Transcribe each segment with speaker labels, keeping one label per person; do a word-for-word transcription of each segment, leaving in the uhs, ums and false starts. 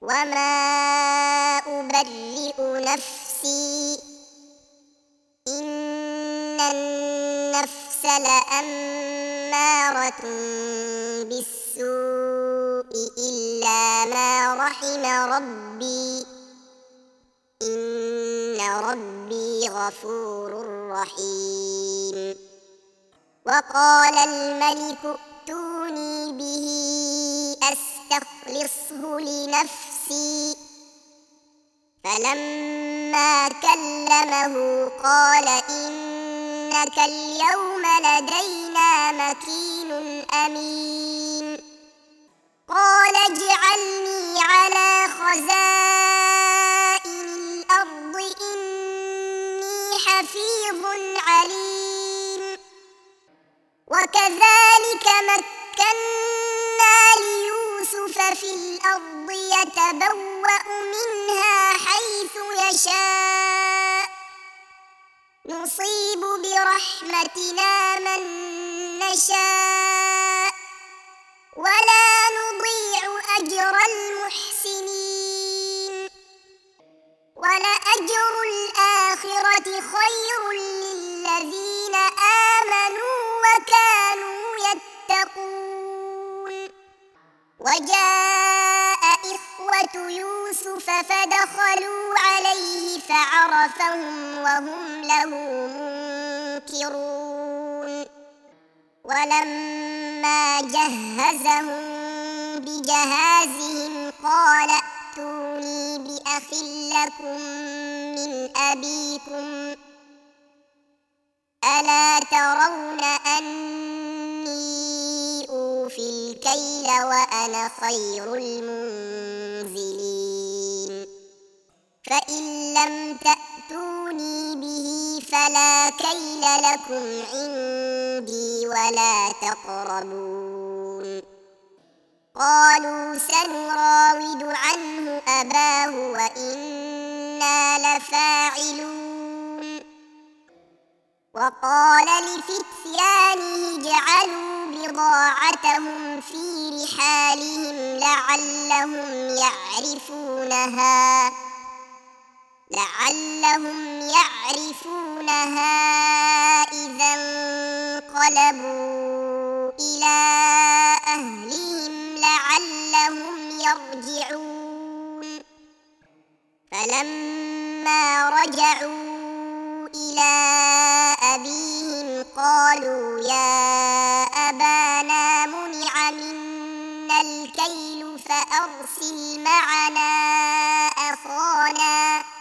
Speaker 1: وما أبرئ نفسي إن النفس لأمارة بالسوء إلا ما رحم ربي إن ربي غفور رحيم. وقال الملك ائتوني به أستخلصه لنفسي فلما كلمه قال إنك اليوم لدينا مكين أمين. قال اجعلني على خزائن الأرض إني حفيظ عليم. وكذلك مكنا ليوسف في الأرض يتبوأ منها حيث يشاء نصيب برحمتنا من نشاء ولا نضيع أجر المحسنين. ولأجر الآخرة خير للذين آمنوا وكانوا يتقون. وجاء إخوة يوسف فدخلوا عليه فعرفهم وهم له منكرون. ولما جهزهم بجهازهم قال ائتوني بأخ لكم من أبيكم ألا ترون أني أوفي الكيل وأنا خير المنزلين. فإن لم تأتوني به فلا كيل لكم عندي ولا تقربون. قالوا سنراود عنه أباه وإنا لفاعلون. وقال لفتيانه اجعلوا بضاعتهم في رحالهم لعلهم يعرفونها لعلهم يعرفونها إذا انقلبوا إلى أهلهم لعلهم يرجعون. فلما رجعوا إلى أبيهم قالوا يا أبانا منع منا الكيل فأرسل معنا أخانا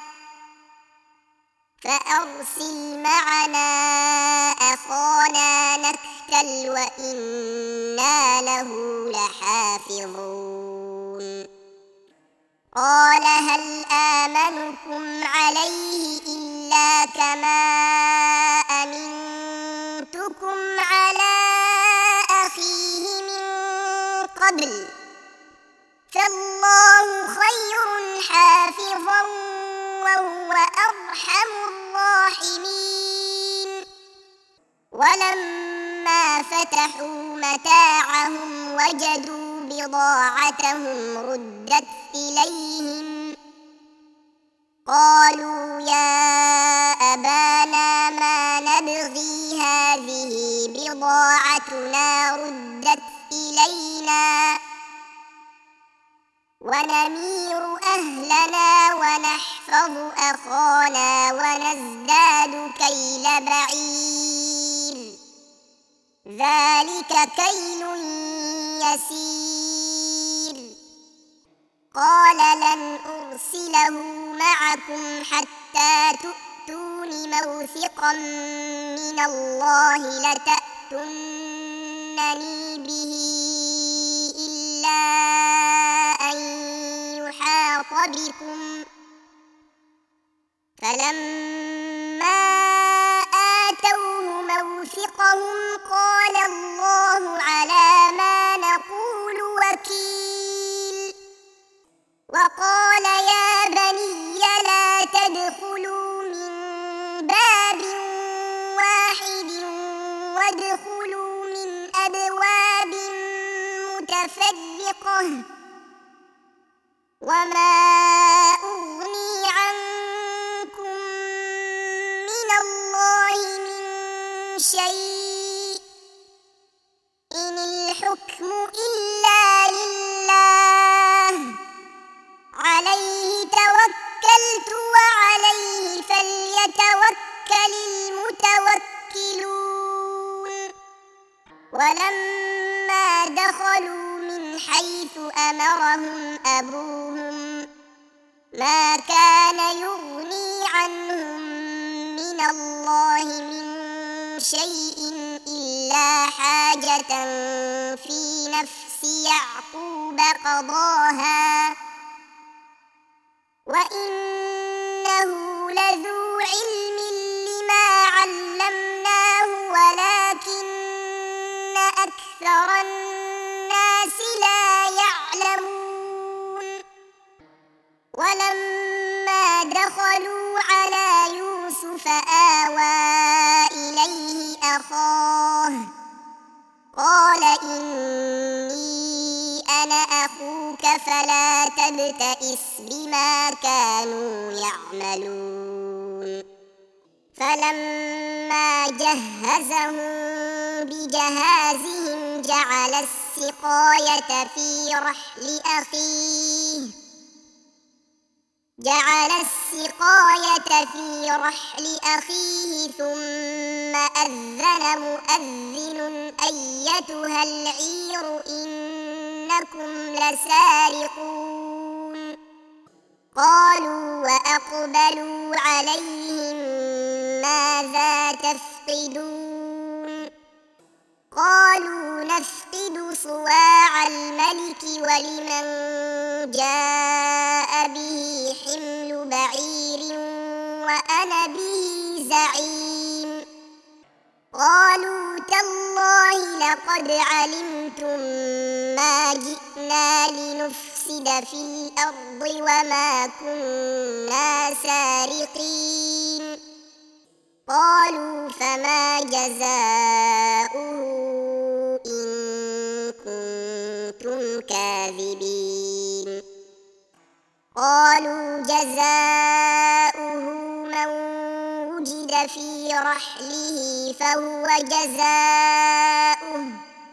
Speaker 1: فأرسل معنا أخانا نكتل وإنا له لحافظون. قال هل آمنكم عليه إلا كما أمنتكم على أخيه من قبل فالله خير حافظا وهو أرحم الراحمين. ولما فتحوا متاعهم وجدوا بضاعتهم ردت إليهم قالوا يا أبانا ما نبغي هذه بضاعتنا ردت إلينا ونمير أهلنا ونحفظ أخانا ونزداد كيل بعير ذلك كيل يسير. قال لن أرسله معكم حتى تؤتون موثقا من الله لتأتونني به إلا أن يحاط بكم. فلما آتوه موثقهم قال الله على ما نقول وكيل. وقال يا بني لا تدخلوا من باب واحد وادخلوا من أبواب متفرقة وما أغني عنكم من الله من شيء إن الحكم إلا لله عليه توكلت وعليه فليتوكل المتوكلون ولما دخلوا من حيث أمرهم أبوهم ما كان يغني عنهم من الله من شيء إلا حاجة في نفس يعقوب قضاها وإنه لذو علم لما علمناه ولكن أكثر الناس لا يعلمون ولما دخلوا على يوسف آوى إليه أخاه قال إني أنا أخوك فلا تبتئس بما كانوا يعملون فلما جهزهم بجهازهم جعل السقاية في رحل أخيه جعل السقاية في رحل أخيه ثم أذن مؤذن أيتها العير إنكم لسارقون قالوا وأقبلوا عليهم ماذا تفقدون قالوا نفقد صواع الملك ولمن جاء به حمل بعير وأنا به زعيم قالوا تالله لقد علمتم ما جئنا لنفسد في الأرض وما كنا سارقين قالوا فما جزاؤه إن كنتم كاذبين قالوا جزاؤه من وجد في رحله فهو جزاؤه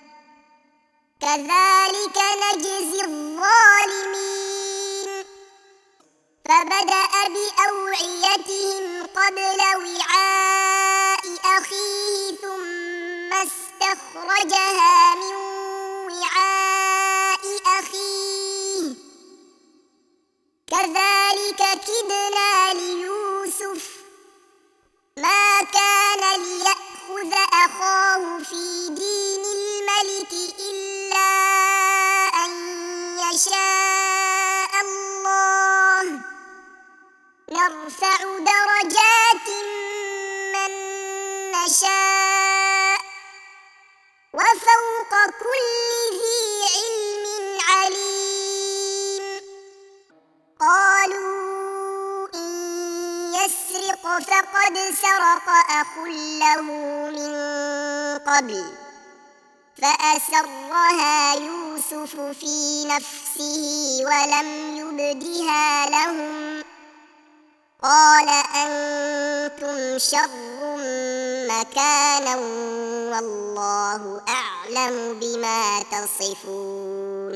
Speaker 1: كذلك نجزي الظالمين فبدأ بأوعيتهم قبل وعاء أخيه ثم استخرجها من وعاء أخيه كذلك كدنا ليوسف ما كان ليأخذ أخاه في دين الملك إلا أن يشاء الله نرفع درجات من نشاء وفوق كل ذي علم عليم قالوا إن يسرق فقد سرق أخ له من قبل فأسرها يوسف في نفسه ولم يبدها لهم قال أنتم شر مكانا والله أعلم بما تصفون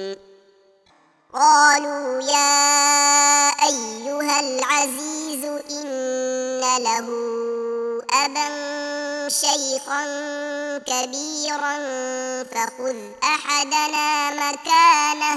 Speaker 1: قالوا يا أيها العزيز إن له أبا شيخا كبيرا فخذ أحدنا مكانه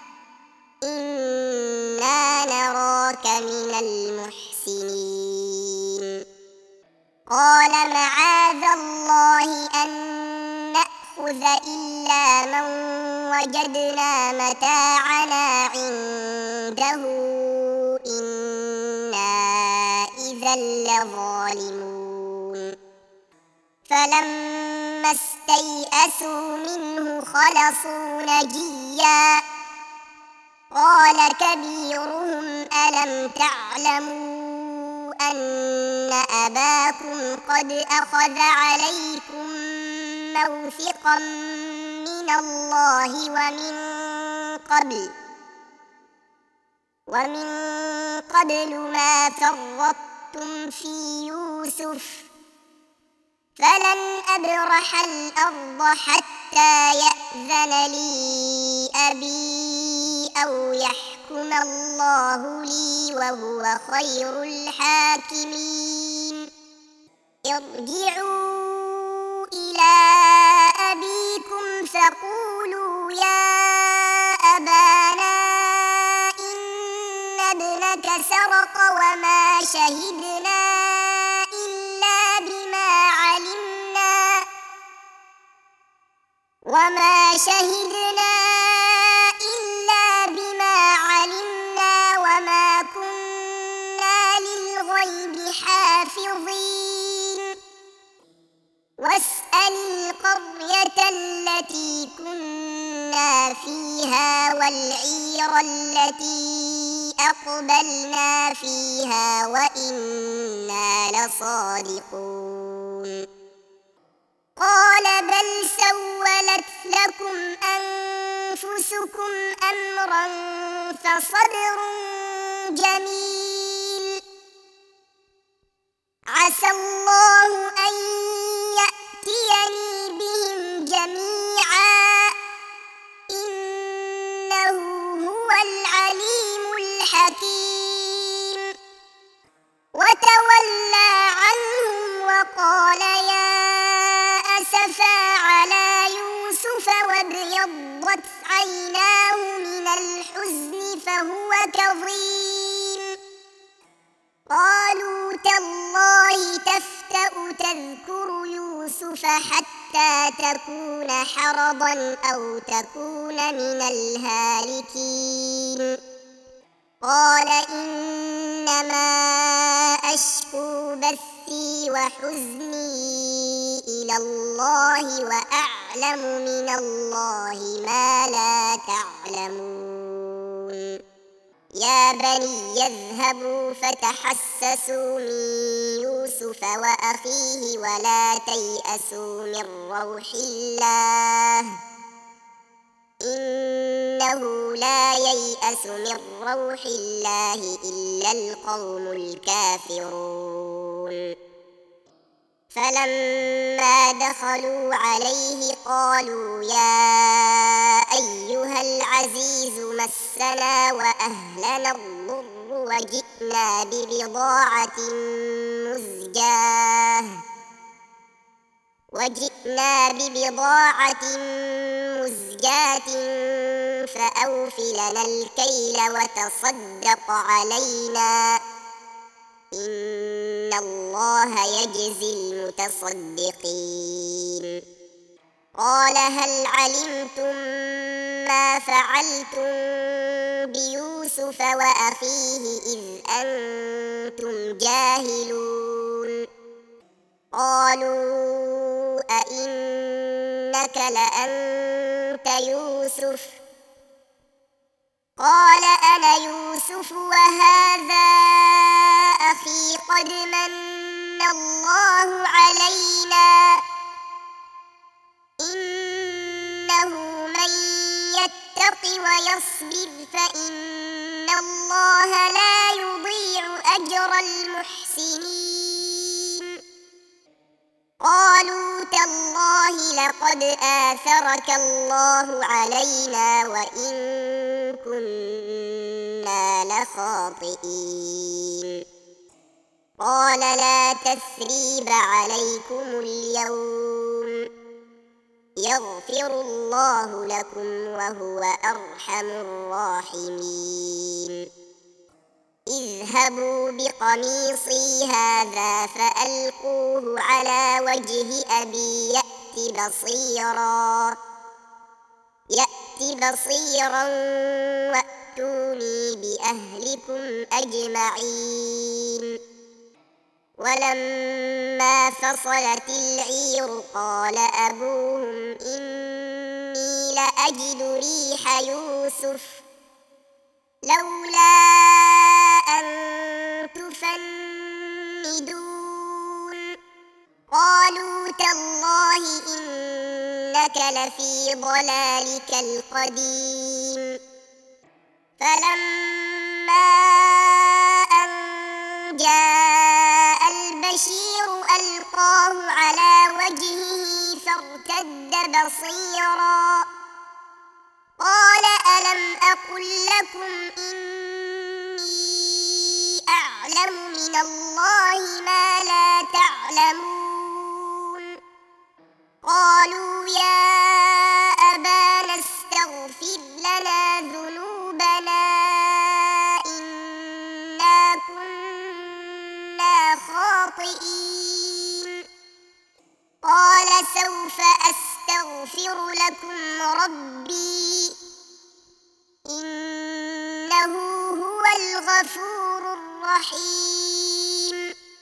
Speaker 1: إنا نراك من المحسنين قال معاذ الله أن نأخذ إلا من وجدنا متاعنا عنده إنا إذا لظالمون فلما استيئسوا منه خلصوا نجيا قال كبيرهم ألم تعلموا أن أباكم قد أخذ عليكم موثقا من الله ومن قبل ومن قبل ما فرطتم في يوسف فلن أبرح الأرض حتى يأذن لي أبي أو يحكم الله لي وهو خير الحاكمين ارجعوا إلى أبيكم فقولوا يا أبانا إن ابنك سرق وما شهدنا إلا بما علمنا وما شهدنا إلا بما علمنا وما كنا للغيب حافظين واسأل القرية التي كنا فيها والعير التي أقبلنا فيها وإنا لصادقون قال بل سولت لكم أنفسكم أمرا فصبر جميل عسى الله أن يأتيني بهم جميعا إنه هو العليم الحكيم وتولى عنهم وقال يا أسفا على يوسف وابيضت عيناه من الحزن فهو كظيم قالوا تالله تفتأ تذكر يوسف حتى تكون حرضا أو تكون من الهالكين قال إنما أشكو بثي وحزني إلى الله وأعلم من الله ما لا تعلمون يا بني يذهبوا فتحسسوا من يوسف وأخيه ولا تيأسوا من روح الله إنه لا ييأس من روح الله إلا القوم الكافرون فلما دخلوا عليه قالوا يا أيها العزيز مسنا وأهلنا الضر وجئنا ببضاعة مزجاة وجئنا ببضاعة مزجاة فأوف لنا الكيل وتصدق علينا إن الله يجزي المتصدقين قال هل علمتم ما فعلتم بيوسف وأخيه إذ أنتم جاهلون قالوا أئنك لأنت يوسف قال أنا يوسف وهذا أخي قد من الله علينا إنه من يتق ويصبر فإن الله لا يضيع أجر المحسنين قالوا تالله لقد آثرك الله علينا وإن كنا لخاطئين قال لا تثريب عليكم اليوم يغفر الله لكم وهو أرحم الراحمين اذهبوا بقميصي هذا فألقوه على وجه أبي يأت بصيرا يأت بصيرا وأتوني بأهلكم أجمعين ولما فصلت العير قال أبوهم إني لأجد ريح يوسف لولا أن تفندون قالوا تالله إنك لفي ضلالك القديم فلما بصيرا قال ألم أقل لكم إني أعلم من الله ما لا تعلمون قالوا يا أبانا استغفر لنا ذنوبنا إنا كنا خاطئين قال سوف أستغفر لكم ربي إنه هو الغفور الرحيم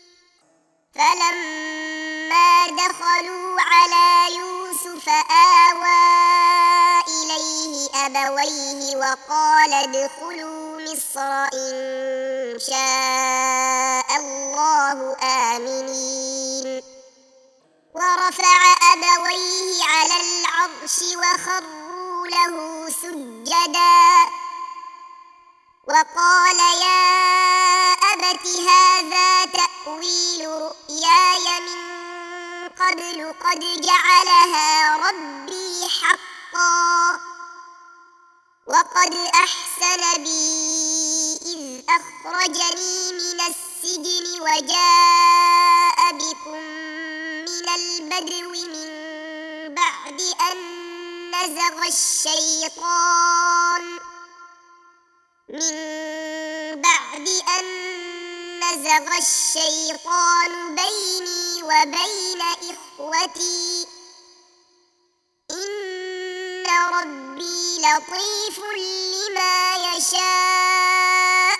Speaker 1: فلما دخلوا على يوسف آوى إليه أبويه وقال ادخلوا مصر إن شاء الله آمنين ورفع أبويه على العرش وخروا له سجدا وقال يا أبت هذا تأويل رؤياي من قبل قد جعلها ربي حقا وقد أحسن بي إذ أخرجني من السجن وجاء بكم من البدو من بعد أن نزغ الشيطان من بعد أن نزغ الشيطان بيني وبين إخوتي إن ربي لطيف لما يشاء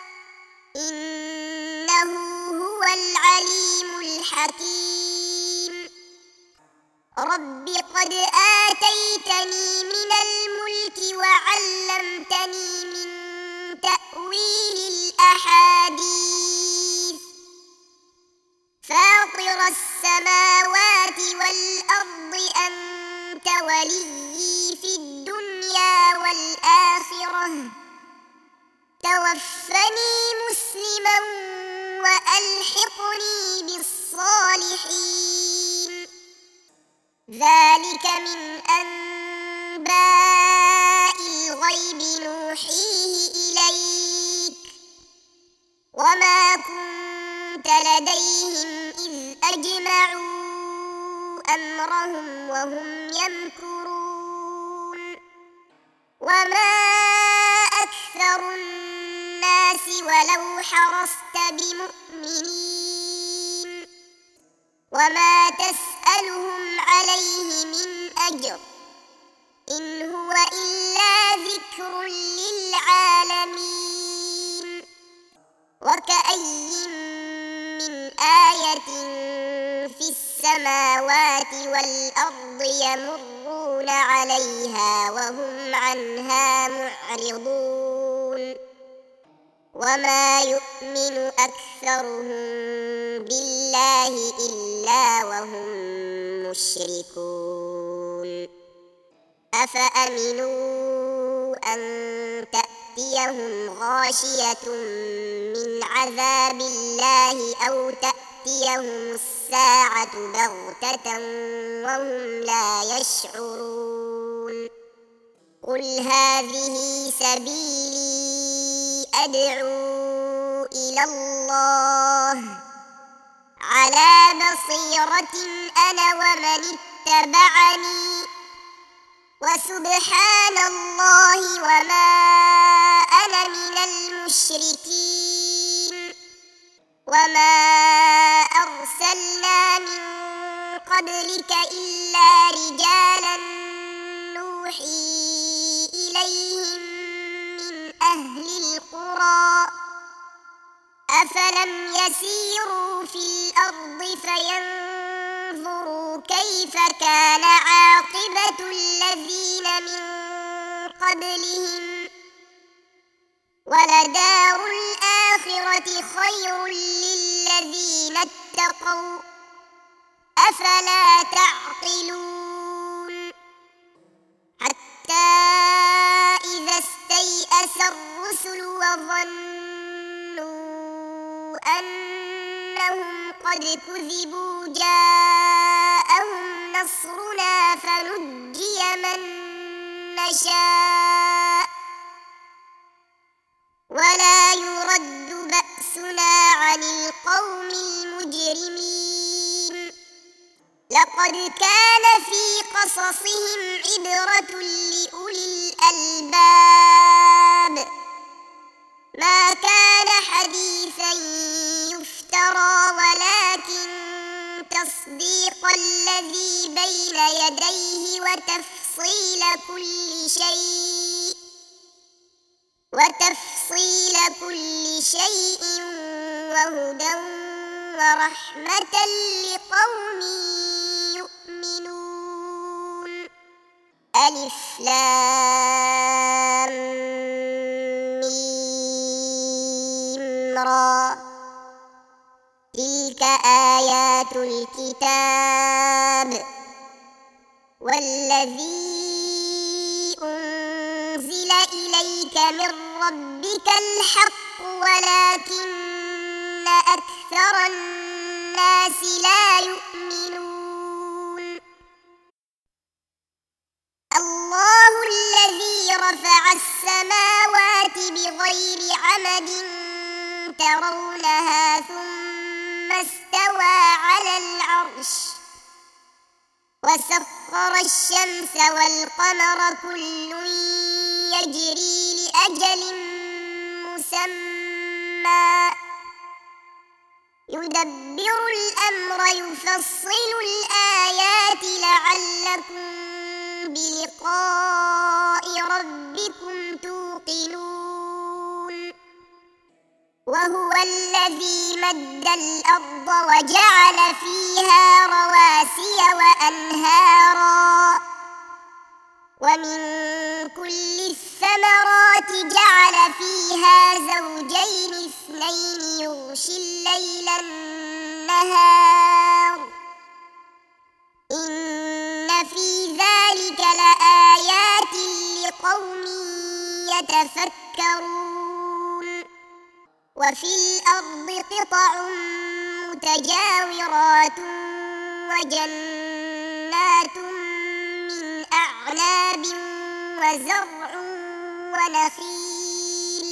Speaker 1: إنه هو العليم الحكيم رب قد آتيتني من الملك وعلمتني من تأويل الأحاديث فاطر السماوات والأرض أنت ولي في الدنيا والآخرة توفني مسلما وألحقني بالصالحين ذلك من أنباء الغيب نوحيه إليك وما كنت لديهم إذ أجمعوا أمرهم وهم يمكرون وما أكثر الناس ولو حرصت بمؤمنين وما تسألهم عليه من أجر إن هو إلا ذكر للعالمين وكأي من آية في السماوات والأرض يمرون عليها وهم عنها معرضون وما يؤمن أكثرهم بالله إلا وهم مشركون أفأمنوا أن تأتيهم غاشية من عذاب الله أو تأتيهم الساعة بغتة وهم لا يشعرون قل هذه سبيلي أدعو إلى الله على بصيرة أنا ومن اتبعني وسبحان الله وما أنا من المشركين وما أرسلنا من قبلك إلا رجالا نوحي إليهم من أهل القرى أفلم يسيروا في الأرض فينظروا كيف كان عاقبة الذين من قبلهم ولدار الآخرة خير للذين اتقوا أفلا تعقلون حتى إذا استيأس الرسل وظنوا أنهم قد كذبوا جاءهم نصرنا فنجي من نشاء ولا يرد بأسنا عن القوم المجرمين لقد كان في قصصهم عبرة لأولي الألباب ما كان حديثا يفترى ولكن تصديق الذي بين يديه وتفصيل كل شيء وتفصيل كل شيء وهدى ورحمة لقوم يؤمنون ألف لام ميم را تلك آيات الكتاب والذي أنزل إليك من ربك الحق ولكن أكثر الناس لا يؤمنون الله الذي رفع السماوات بغير عمد ترونها ثم استوى على العرش وسخر الشمس والقمر كل يجري لأجل مسمى يدبر الأمر يفصل الآيات لعلكم بلقاء ربكم توقنون وهو الذي مد الأرض وجعل فيها رواسي وأنهارا ومن كل الثمرات جعل فيها زوجين اثنين يغشي الليل النهار إن في ذلك لآيات لقوم يتفكرون وفي الأرض قطع متجاورات وجنات من أعناب وزرع ونخيل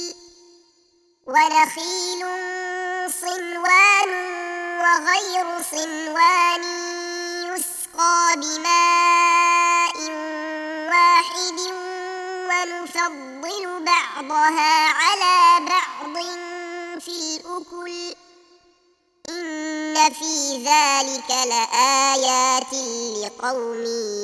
Speaker 1: ونخيل صنوان وغير صنوان يسقى بماء واحد ونفضل بعضها على بعض في الأكل إن في ذلك لآيات لقوم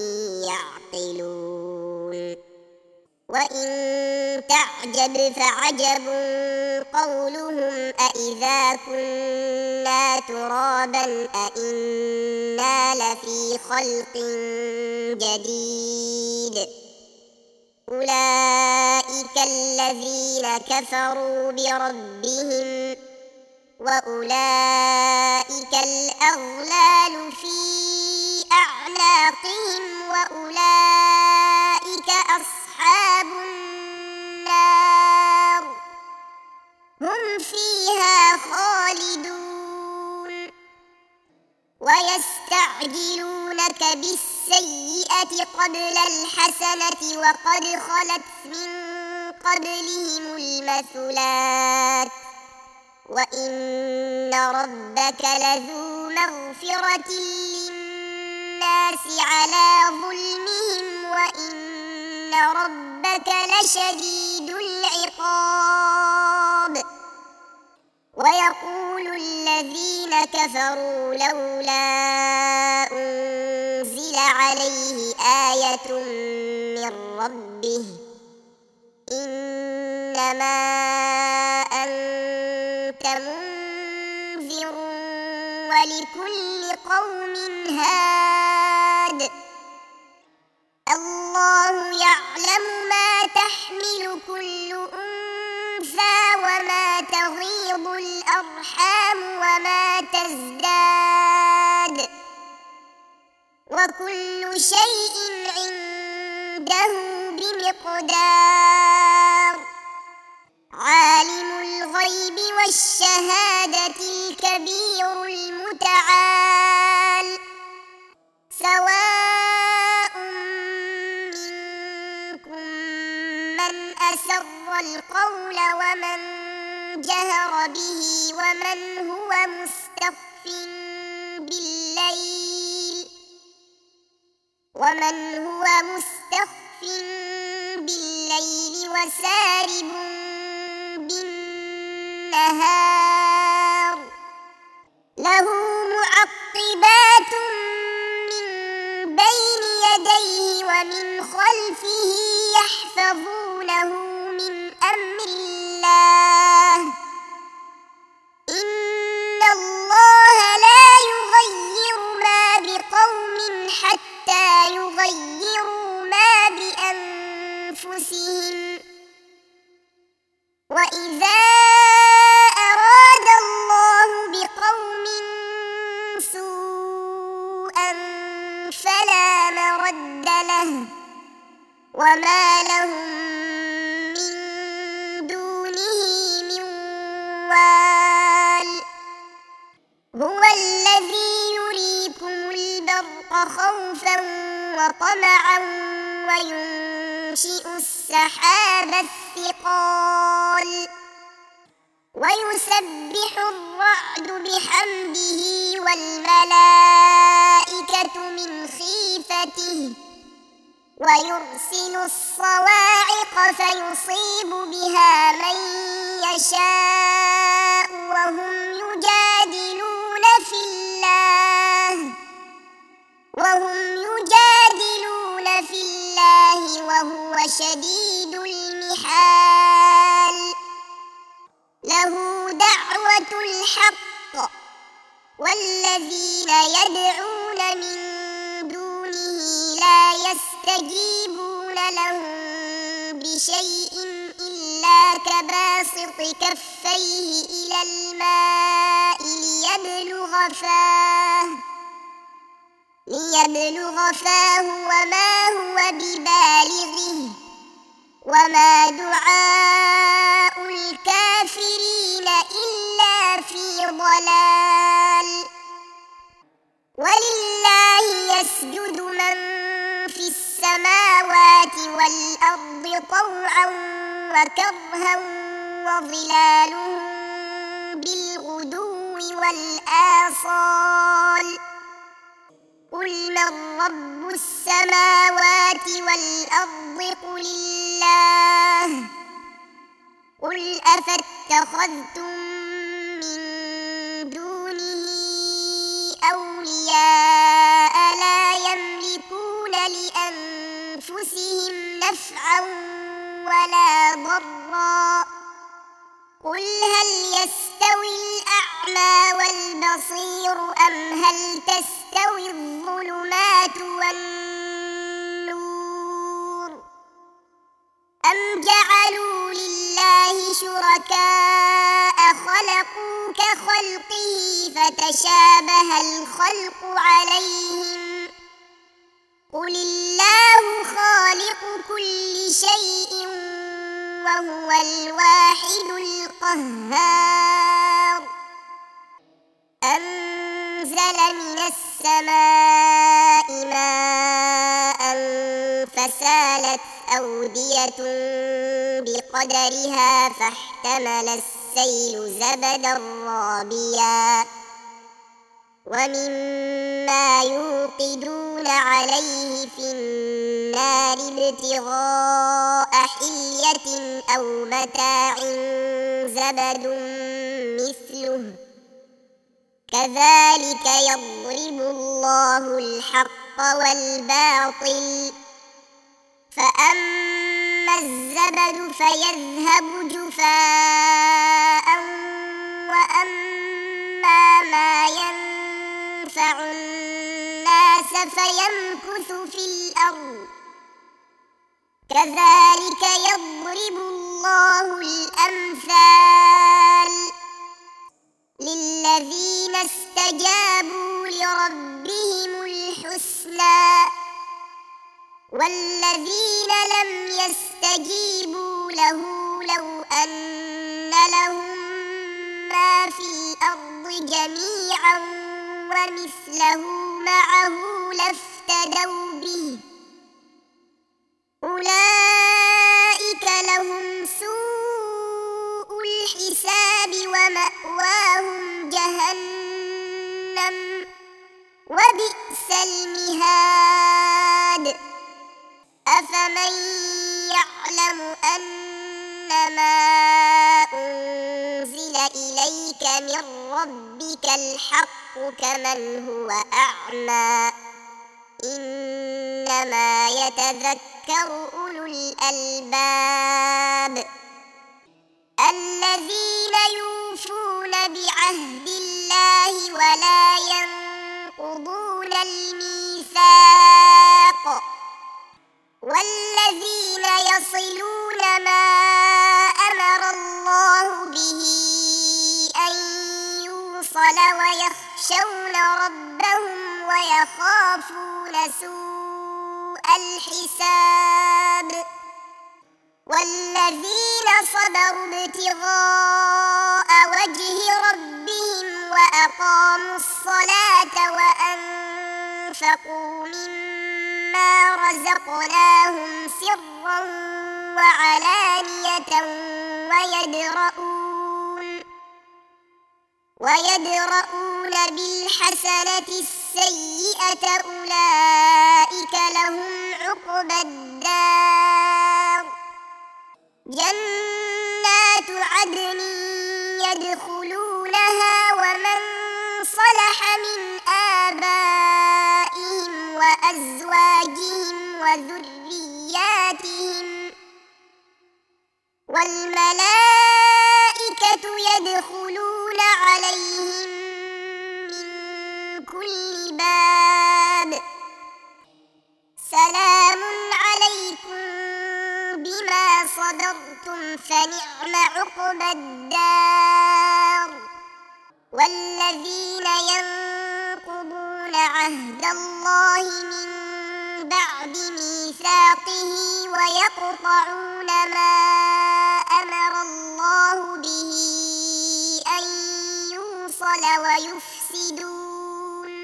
Speaker 1: يعقلون وإن تعجب فعجب قولهم أإذا كنا ترابا أإنا لفي خلق جديد أولئك الذين كفروا بربهم وأولئك الأغلال في أعناقهم وأولئك أصحاب النار هم فيها خالدون ويستعجلونك بالسيئة قبل الحسنة وقد خلت من قبلهم المثلات وإن ربك لذو مغفرة للناس على ظلمهم وإن ربك لشديد العقاب ويقول الذين كفروا لولا أنزل عليه آية من ربه إنما أنت منذر ولكل قوم هاد الله يعلم ما تحمل كل أنثى وما تغيض الأرحام وما تزداد وكل شيء عنده بمقدار عالم الغيب والشهادة الكبير المتعال سواء القول ومن جهر به ومن هو مستخف بالليل ومن هو مستخف بالليل وسارب بالنهار له معقبات من بين يديه ومن خلفه يحفظونه من أمر الله إن الله لا يغير ما بقوم حتى يغيروا ما بأنفسهم وإذا أراد الله بقوم سوءا فلا مرد له وما لهم من دونه من وال هو الذي يريكم البرق خوفا وطمعا وينشئ السحاب الثقال ويسبح الرعد بحمده والملائكة من خيفته ويرسل الصواعق فيصيب بها من يشاء وهم يجادلون في الله وهم يجادلون في الله وهو شديد المحال له دعوة الحق والذين يدعون من دونه لا يستجيبون لهم بشيء إلا كباسط كفيه إلى الماء ليبلغ فاه ليبلغ فاه وما هو ببالغه وما دعاء الكافرين إلا في ضلال ولله يسجد من في السماوات والأرض طوعا وكرها وظلالهم بالغدو والآصال قل من رب السماوات والأرض قل الله قل أفاتخذتم من دونه أولياء لا يملكون لأنفسهم نفعا ولا ضرا قل هل يستوي الأعمى والبصير أم هل تستوي الظلمات والنور أم جعلوا لله شركاء خلقوا كخلقه فتشابه الخلق عليهم قل الله خالق كل شيء وهو الواحد القهار أنزل من السماء ماء فسالت أودية بقدرها فاحتمل السيل زبدا رابيا ومما يوقدون عليه في النار ابتغاء حلية أو متاع زبد مثله كذلك يضرب الله الحق والباطل فأما الزبد فيذهب جفاء وأما ما ينفع الناس فيمكث في الأرض كذلك يضرب الله الأمثال للذين استجابوا لربهم الحسنى والذين لم يستجيبوا له لو أن لهم ما في الأرض جميعا ومثله معه لافتدوا به أولئك لهم سوء الحساب ومأواهم جهنم وبئس المهاد أفمن يعلم أنما أنزل إليك من ربك الحق كمن هو أعمى إنما يتذكر أولو الألباب الذين يوفون بعهد الله ولا ينقضون الميثاق والذين يصلون ما أمر الله به أن يوصل ويخشون ربهم ويخافون سوء الحساب والذين صبروا ابتغاء وجه ربهم وأقاموا الصلاة وأنفقوا مما رزقناهم سرا وعلانية ويدرؤون ويدرؤون بالحسنة السيئة أولئك لهم عقبى الدار جنات عدن يدخلونها ومن صلح من آبائهم وأزواجهم وذرياتهم والملائكة يدخلون عليهم من كل باب سلام عليكم بما صبرتم فنعم عقبى الدار والذين ينقضون عهد الله من بعد ميثاقه ويقطعون ما أمر الله به أن يوصل ويفسدون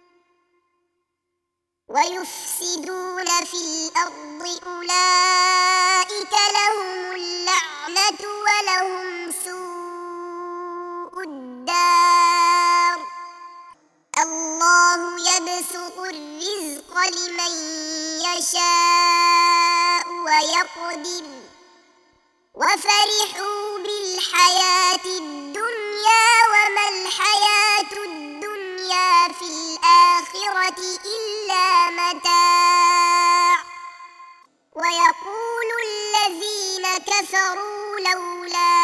Speaker 1: ويفسدون في الأرض أولئك لهم اللعنة ولهم سوء الدار الله يبسط الرزق لمن يشاء ويقدر وفرحوا بالحياة الدنيا وما الحياة الدنيا في الآخرة إلا متاع ويقول الذين كفروا لولا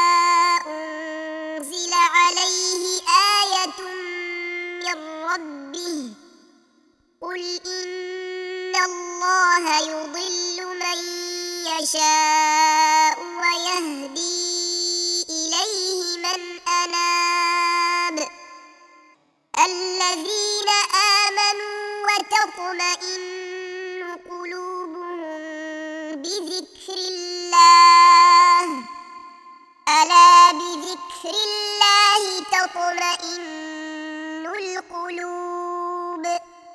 Speaker 1: أنزل عليه آية من ربه قل إن الله يضل من يشاء ويهدي إليه من أناب الذين آمنوا وتطمئن قلوبهم بذكر الله ألا بذكر الله تطمئن القلوب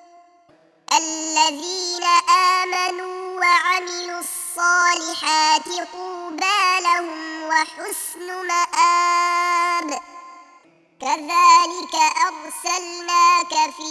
Speaker 1: الذين آمنوا وعملوا الصالحات طوبى لهم وحسن مآب كذلك أرسلناك في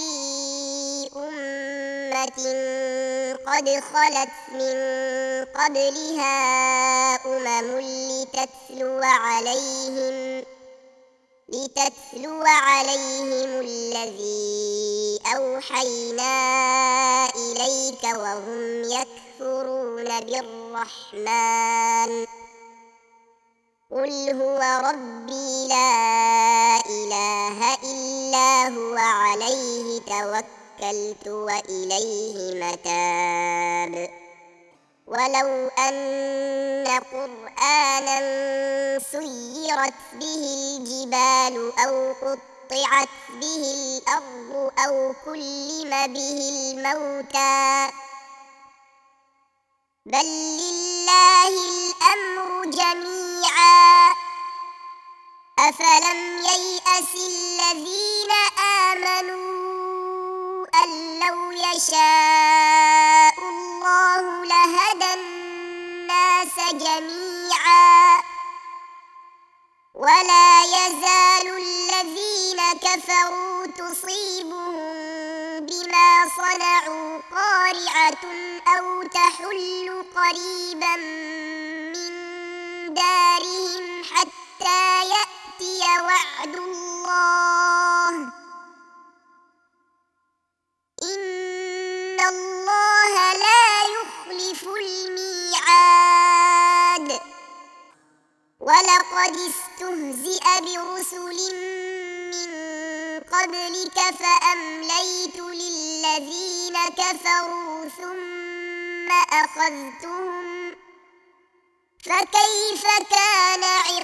Speaker 1: أمة قد خلت من قبلها أمم لتتلو عليهم لتتلو عليهم الذي أوحينا إليك وهم يكفرون بالرحمن قل هو ربي لا إله إلا هو عليه توكلت وإليه متاب ولو أن قرآنا سيرت به الجبال أو قطعت به الأرض أو كلم به الموتى بل لله الأمر جميعا أفلم ييأس الذين آمنوا أن لو يشاء الله لهدى الناس جميعا ولا يزال الذين كفروا تصيبهم بما صنعوا قارعة أو تحل قريبا من دارهم حتى يأتي وعد الله إن الله لا يخلف الميعاد ولقد استهزئ برسل من قبلك فأمليت للذين كفروا ثم أخذتهم فكيف كان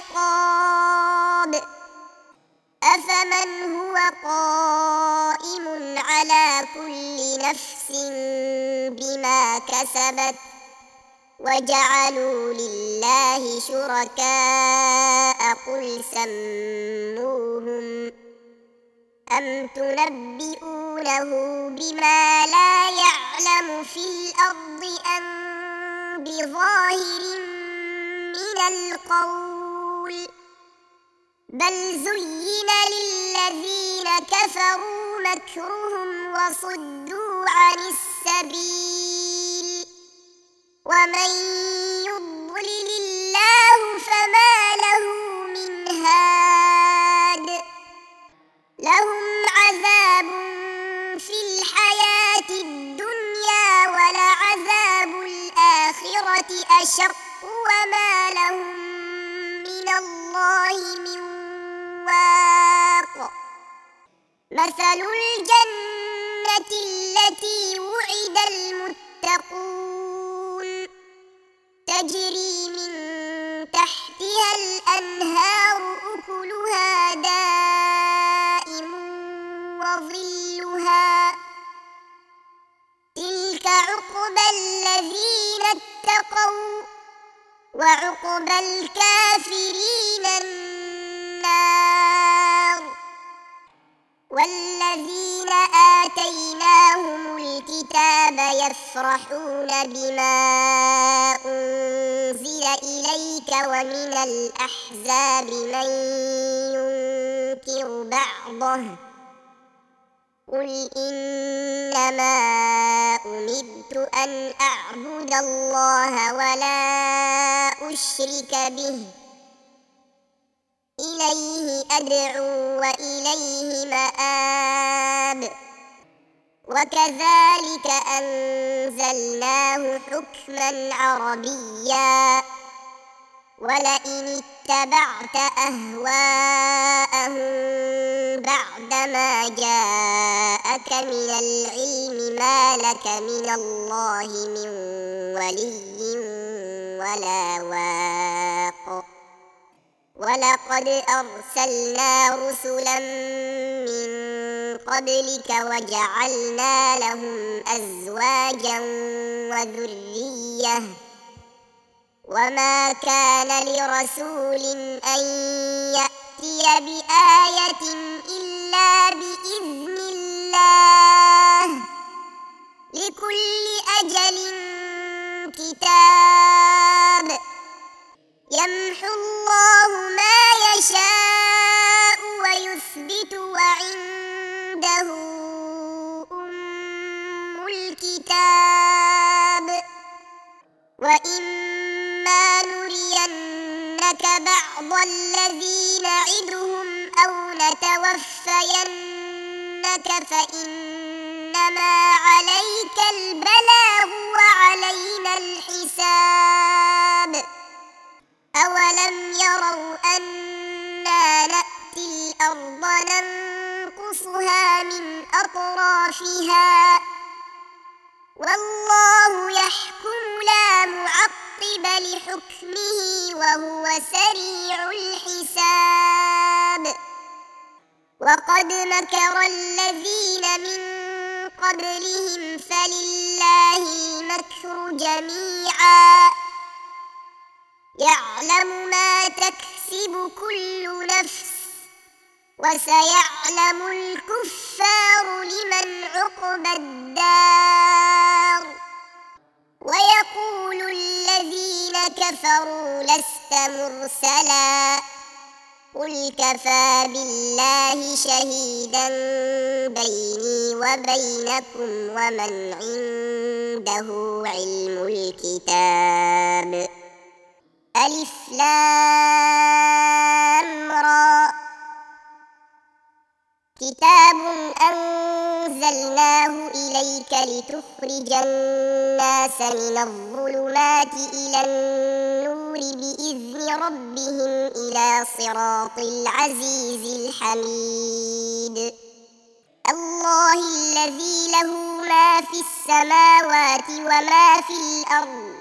Speaker 1: عقاب أفمن هو قائم على كل نفس بما كسبت وجعلوا لله شركاء قل سموهم أم تنبئونه بما لا يعلم في الأرض أم بظاهر من القول بل زين للذين كفروا مكرهم وصدوا عن السبيل ومن يضلل الله فما له من هاد لهم عذاب في الحياة الدنيا ولعذاب الآخرة أشق وما لهم من الله من واق مثل الجنة التي وعد المتقون تجري من تحتها الأنهار أكلها دائم وظلها تلك عقبى الذين اتقوا وعقبى الكافرين النار والذين آتيناهم الكتاب يفرحون بما أنزل إليك ومن الأحزاب من ينكر بعضه قل إنما أمرت أن أعبد الله ولا أشرك به إليه أدعو وإليه مآب وكذلك أنزلناه حكما عربيا ولئن اتبعت أهواءهم بعدما جاءك من العلم ما لك من الله من ولي ولا واق ولقد أرسلنا رسلا من قبلك وجعلنا لهم أزواجا وذرية وما كان لرسول أن يأتي بآية إلا بإذن الله لكل أجل كتاب يمحو الله ما يشاء ويثبت وعنده أم الكتاب وإما نرينك بعض الذي نعدهم أو نتوفينك فإنما عليك البلاغ وعلينا الحساب أولم يروا أنا نأتي الأرض ننقصها من أطرافها والله يحكم لا معقب لحكمه وهو سريع الحساب وقد مكر الذين من قبلهم فلله المكر جميعا يعلم ما تكسب كل نفس وسيعلم الكفار لمن عقبى الدار ويقول الذين كفروا لست مرسلا قل كفى بالله شهيدا بيني وبينكم ومن عنده علم الكتاب. ألف لام را كتاب أنزلناه إليك لتخرج الناس من الظلمات إلى النور بإذن ربهم إلى صراط العزيز الحميد. الله الذي له ما في السماوات وما في الأرض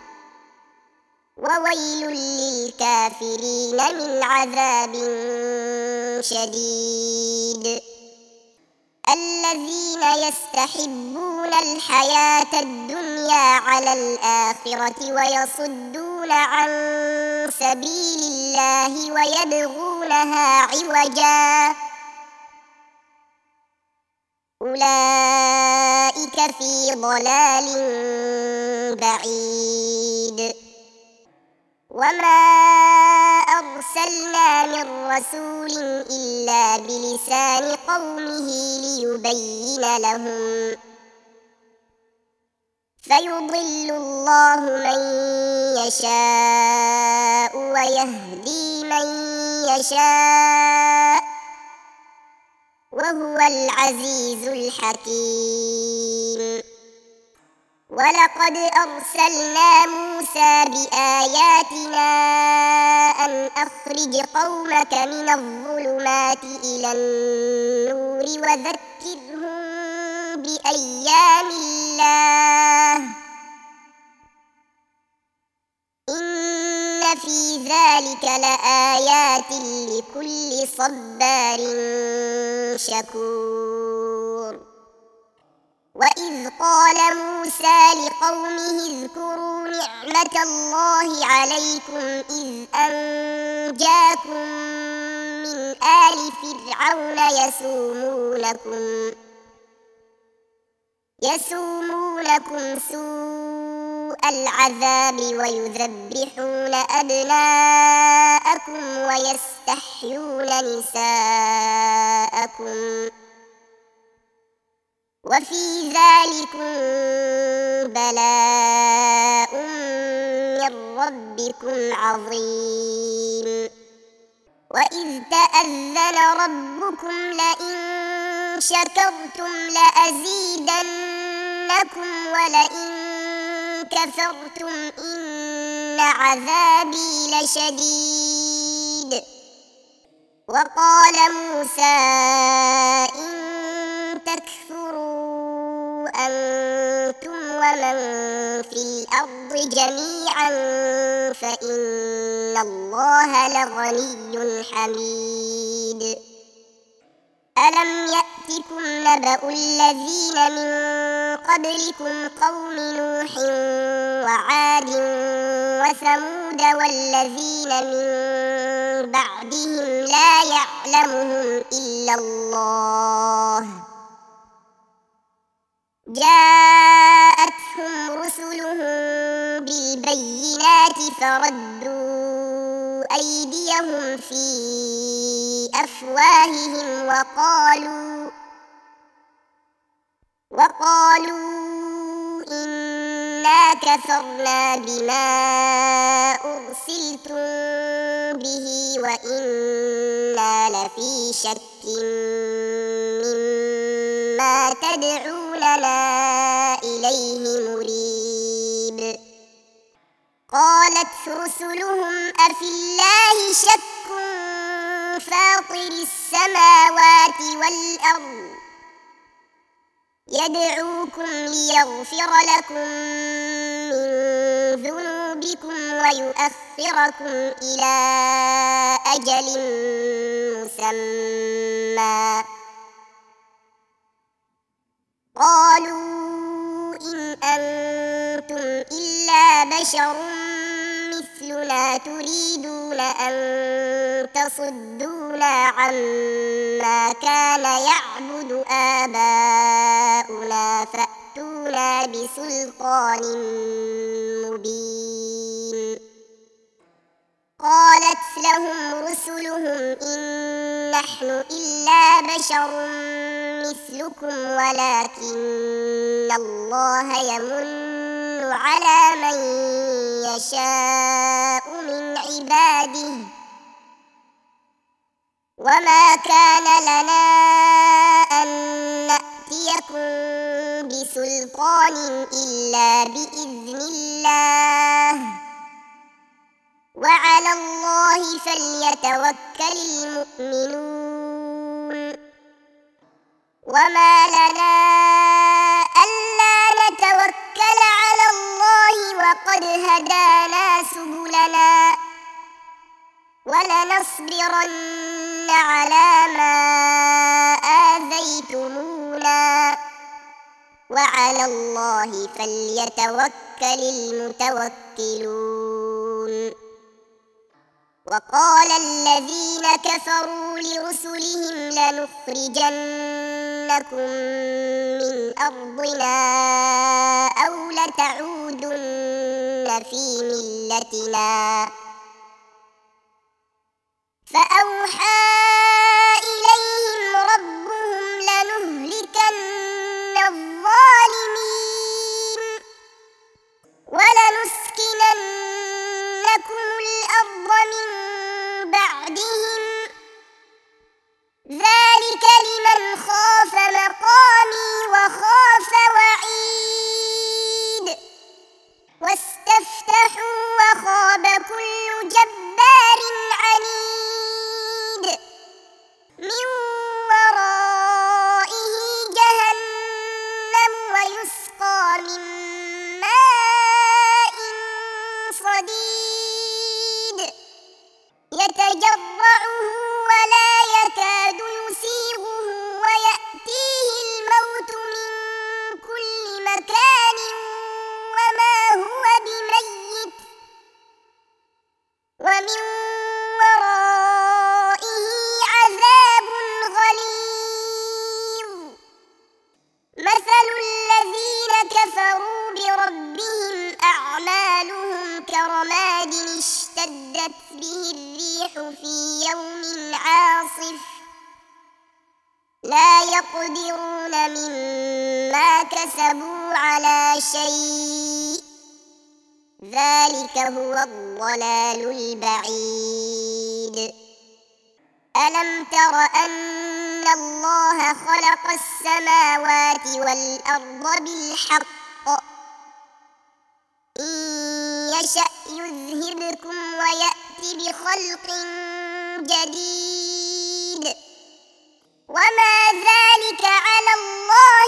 Speaker 1: وويل للكافرين من عذاب شديد. الذين يستحبون الحياة الدنيا على الآخرة ويصدون عن سبيل الله ويبغونها عوجا أولئك في ضلال بعيد. وما أرسلنا من رسول إلا بلسان قومه ليبين لهم فيضل الله من يشاء ويهدي من يشاء وهو العزيز الحكيم. ولقد أرسلنا موسى بآياتنا أن أخرج قومك من الظلمات إلى النور وذكرهم بأيام الله إن في ذلك لآيات لكل صبار شكور. وإذ قال موسى لقومه اذكروا نعمة الله عليكم إذ أنجاكم من آل فرعون يسومونكم يسومونكم سوء العذاب ويذبحون أبناءكم ويستحيون نساءكم وفي ذلكم بلاء من ربكم عظيم. وإذ تأذن ربكم لئن شكرتم لأزيدنكم ولئن كفرتم إن عذابي لشديد. وقال موسى إن تكفروا أنتم ومن في الأرض جميعا فإن الله لغني حميد. ألم يأتكم نبأ الذين من قبلكم قوم نوح وعاد وثمود والذين من بعدهم لا يعلمهم إلا الله جاءتهم رسلهم بالبينات فردوا أيديهم في أفواههم وقالوا وقالوا إنا كفرنا بما أرسلتم به وإنا لفي شك مما تدعوننا إليه مريب. قالت رسلهم أفي الله شك فاطر السماوات والأرض يدعوكم ليغفر لكم من ذنوبكم ويؤخركم إلى أجل مسمى قالوا إن أنتم إلا بشر مثلنا تريدون أن تصدونا عما كان يعبد آباؤنا فأتونا بسلطان مبين. قالت لهم رسلهم إن نحن إلا بشر مثلكم ولكن الله يمن على من يشاء من عباده وما كان لنا أن نأتيكم بسلطان إلا بإذن الله وعلى الله فليتوكل المؤمنون وما لنا ألا نتوكل على الله وقد هدانا سبلنا ولنصبرن على ما آذيتمونا وعلى الله فليتوكل المتوكلون وقال الذين كفروا لرسلهم لنخرجنكم من أرضنا أو لتعودن في ملتنا فأوحى إليهم ربهم لنهلكن الظالمين ولنسكننكم الأرض من بعدهم ذلك لمن خاف مقامي وخاف وعيد واستفتحوا وخاب كل جبار عنيد من ورائه جهنم ويسقى من ماء صديد يتجرعه ولا يكاد يسيغه ويأتيه الموت من كل مكان وما هو بميت ومن ورائه عذاب غليظ مثل الذين كفروا بربهم أعمالهم كرماد اشتدت به الريح في يوم عاصف لا يقدرون مما كسبوا على شيء ذلك هو الضلال البعيد ألم تر أن الله خلق السماوات والأرض بالحق إن يشأ يذهبكم ويأتي بخلق جديد وما ذلك على الله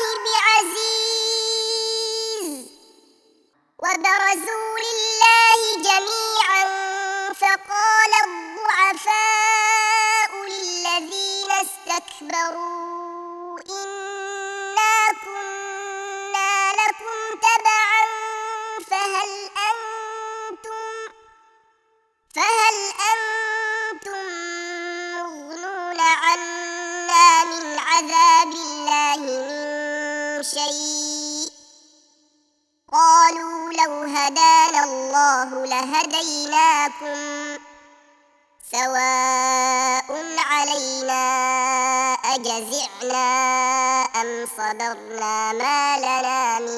Speaker 1: بعزيز وبرزوا لله جميعا فقال الضعفاء للذين استكبروا إنا كنا لكم تبعا فهل أنتم فهل أنتم مغنون عنا من عذاب الله من شيء قالوا لو هدانا الله لهديناكم سواء علينا أجزعنا أم صبرنا ما لنا من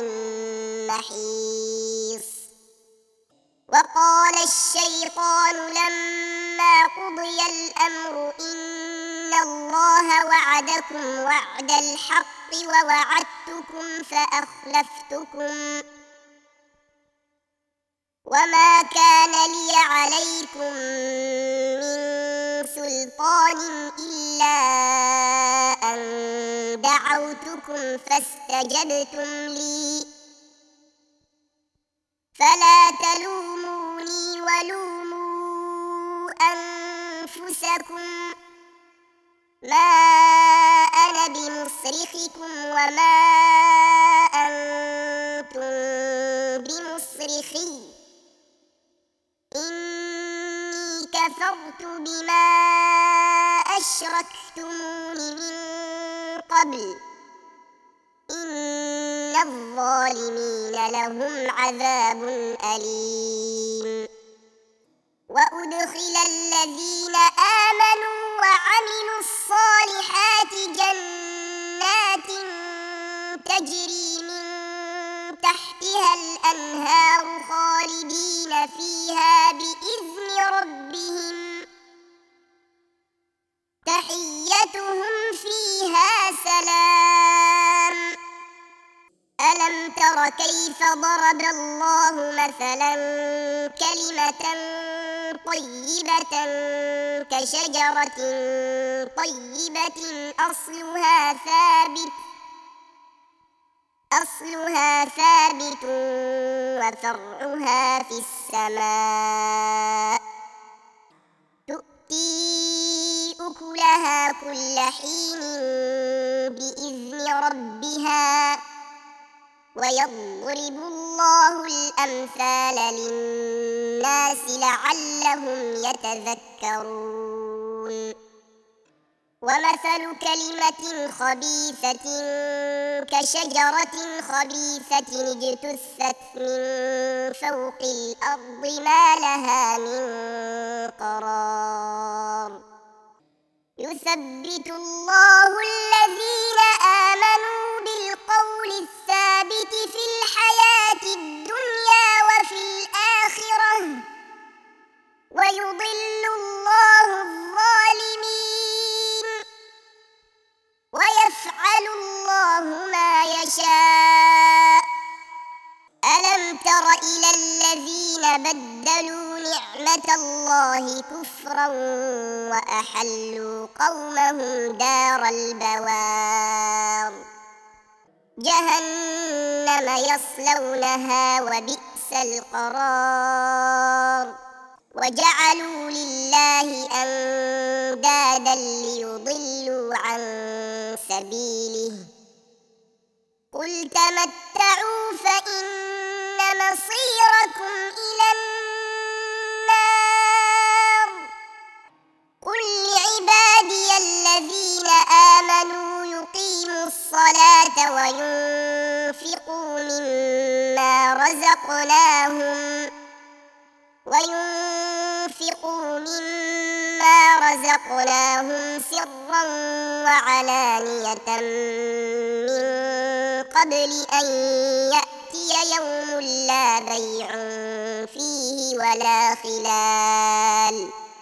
Speaker 1: محيص وقال الشيطان لما قضي الأمر إن الله وعدكم وعد الحق ووعدتكم فأخلفتكم وما كان لي عليكم من سلطان إلا أن دعوتكم فاستجبتم لي فلا تلوموني ولوموا أنفسكم ما أنا بمصرخكم وما أنتم بمصرخي إني كفرت بما أشركتمون من قبل إن الظالمين لهم عذاب أليم وأدخل الذين آمنوا وعملوا الصالحات جنات تجري من تحتها الأنهار خالدين فيها بإذن ربهم تحيتهم فيها سلام. ألم تر كيف ضرب الله مثلا كلمة طيبة كشجرة طيبة أصلها ثابت أصلها ثابت وفرعها في السماء تؤتي أكلها كل حين بإذن ربها ويضرب الله الأمثال للناس لعلهم يتذكرون. ومثل كلمة خبيثة كشجرة خبيثة اجتثت من فوق الأرض ما لها من قرار. يثبت الله الذين آمنوا بالقول الثابت في الحياة الدنيا وفي الآخرة ويضل الله الظالمين ويفعل الله ما يشاء. ألم تر إلى الذين بدلوا نعمة الله كفرا وأحلوا قومهم دار البوار جهنم يصلونها وبئس القرار. وجعلوا لله أندادا ليضلوا عن سبيله قل تمتعوا فإن مصيركم إلى النار. قل لعبادي الذين آمنوا يقيموا الصلاة وينفقوا مما رزقناهم وينفقوا مما رزقناهم سرا وعلانية من قبل أن يأتي يوم لا بيع فيه ولا خلال.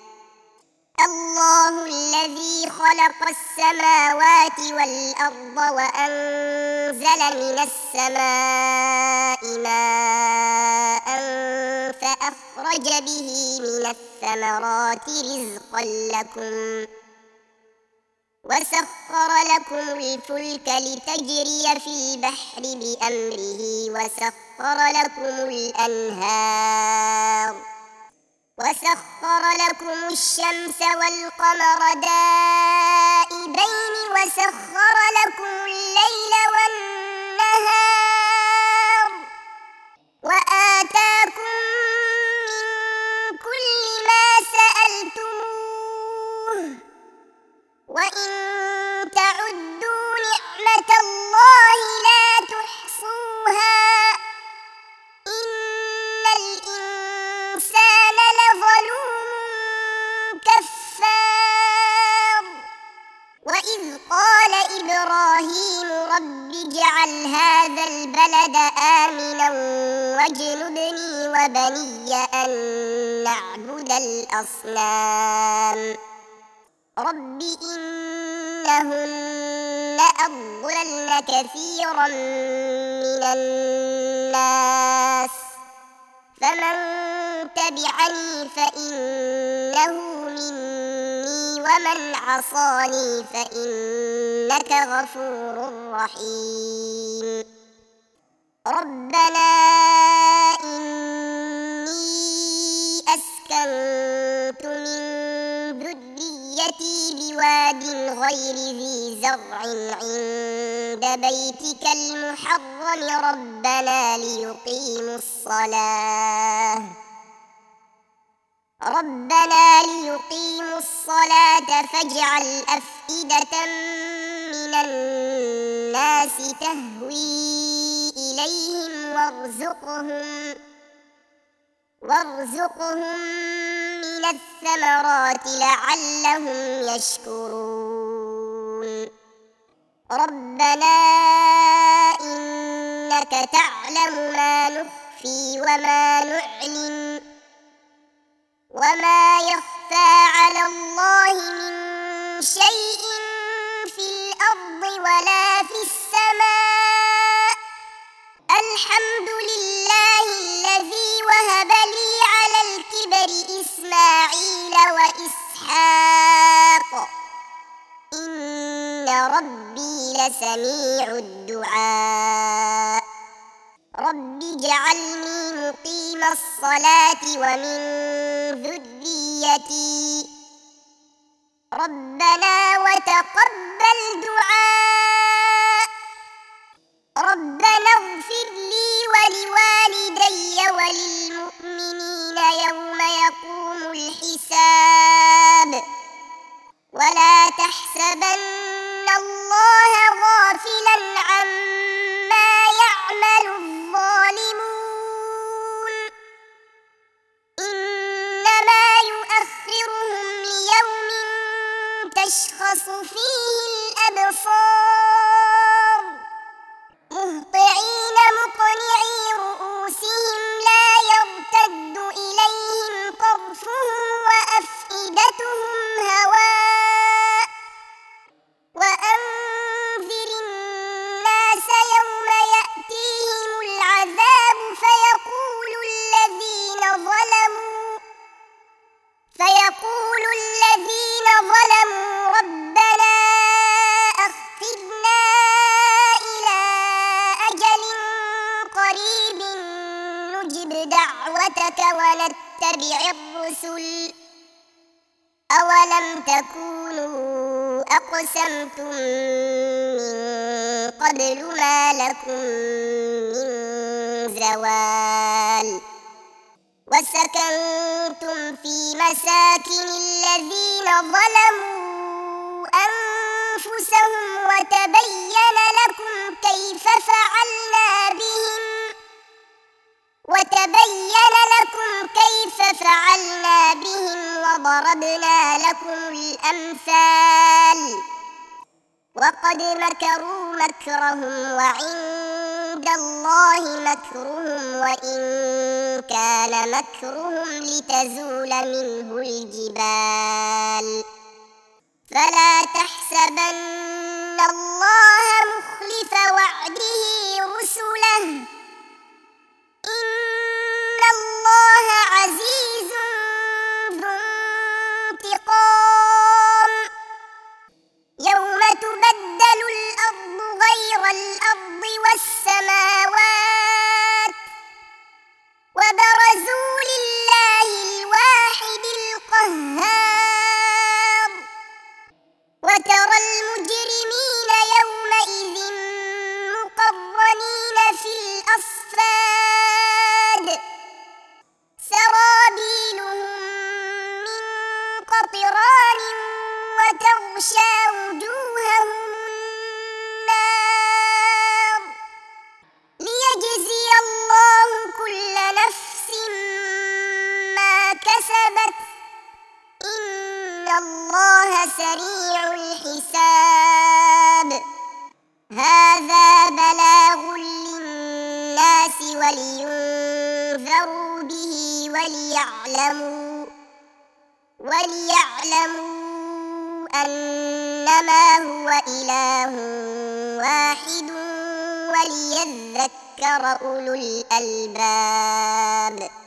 Speaker 1: الله الذي خلق السماوات والأرض وأنزل من السماء ماء فأخرج به من الثمرات رزقا لكم وسخر لكم الفلك لتجري في البحر بأمره وسخر لكم الأنهار وسخر لكم الشمس والقمر دائبين وسخر لكم الليل والنهار وآتاكم من كل ما سألتموه وإن تعدوا نعمة الله لا تحصوها إن الإنسان لظلوم كفار. وإذ قال إبراهيم رب اجعل هذا البلد آمنا واجنبني وبني أن نعبد الأصنام رب إنهن أضللن كثيرا من الناس فمن تبعني فإنه مني ومن عصاني فإنك غفور رحيم. ربنا إني أسكنت من ذريتي بواد غير ذي زرع عند بيتك المحرم ربنا ليقيموا الصلاة ربنا ليقيموا الصلاة فاجعل أفئدة من الناس تهوي إليهم وارزقهم وارزقهم من من الثمرات لعلهم يشكرون ربنا إنك تعلم ما نخفي وما نعلن وما يخفى على الله من شيء في الأرض ولا في السماء الحمد لله الذي وهب لي على الكبر إسماعيل وإسحاق إن ربي لسميع الدعاء رب اجعلني مقيم الصلاة ومن ذريتي ربنا وتقبل دعاء ربنا اغفر لي ولوالدي وللمؤمنين يوم يقوم الحساب ولا تحسبن الله غافلا عما يعمل الظالمون إنما يؤخرهم ليوم تشخص فيه الأبصار مهطعين مقنعي رؤوسهم لا يرتد إليهم طرفهم وأفئدتهم هواء وأنذر الناس يوم يأتيهم العذاب فيقول الذين ظلموا فيقول الذين ظلموا ربنا أخرنا إلى أجل قريب نجب دعوتك ونتبع الرسل أولم تكونوا أقسمتم من قبل ما لكم من زوال وسكنتم في مساكن الذين ظلموا أنفسهم وتبين لكم كيف فعلنا بهم وتبين لكم كيف فعلنا بهم وضربنا لكم الأمثال وقد مكروا مكرهم وعند الله مكرهم وإن كان مكرهم لتزول منه الجبال فلا تحسبن الله مخلف وعده رسله إن الله عزيز ذو انتقام يوم تبدل الأرض غير الأرض والسماوات وبرزوا لله الواحد القهار وترى المجرمين يومئذ مقرنين في الأصفاد سرابيلهم من قطران وتغشى وجوههم النار ليجزي الله كل نفس ما كسبت إن الله سريع الحساب هذا بلاغ للناس ولينذروا به وليعلموا وليعلموا أنما هو إله واحد وليذكر أولو الألباب.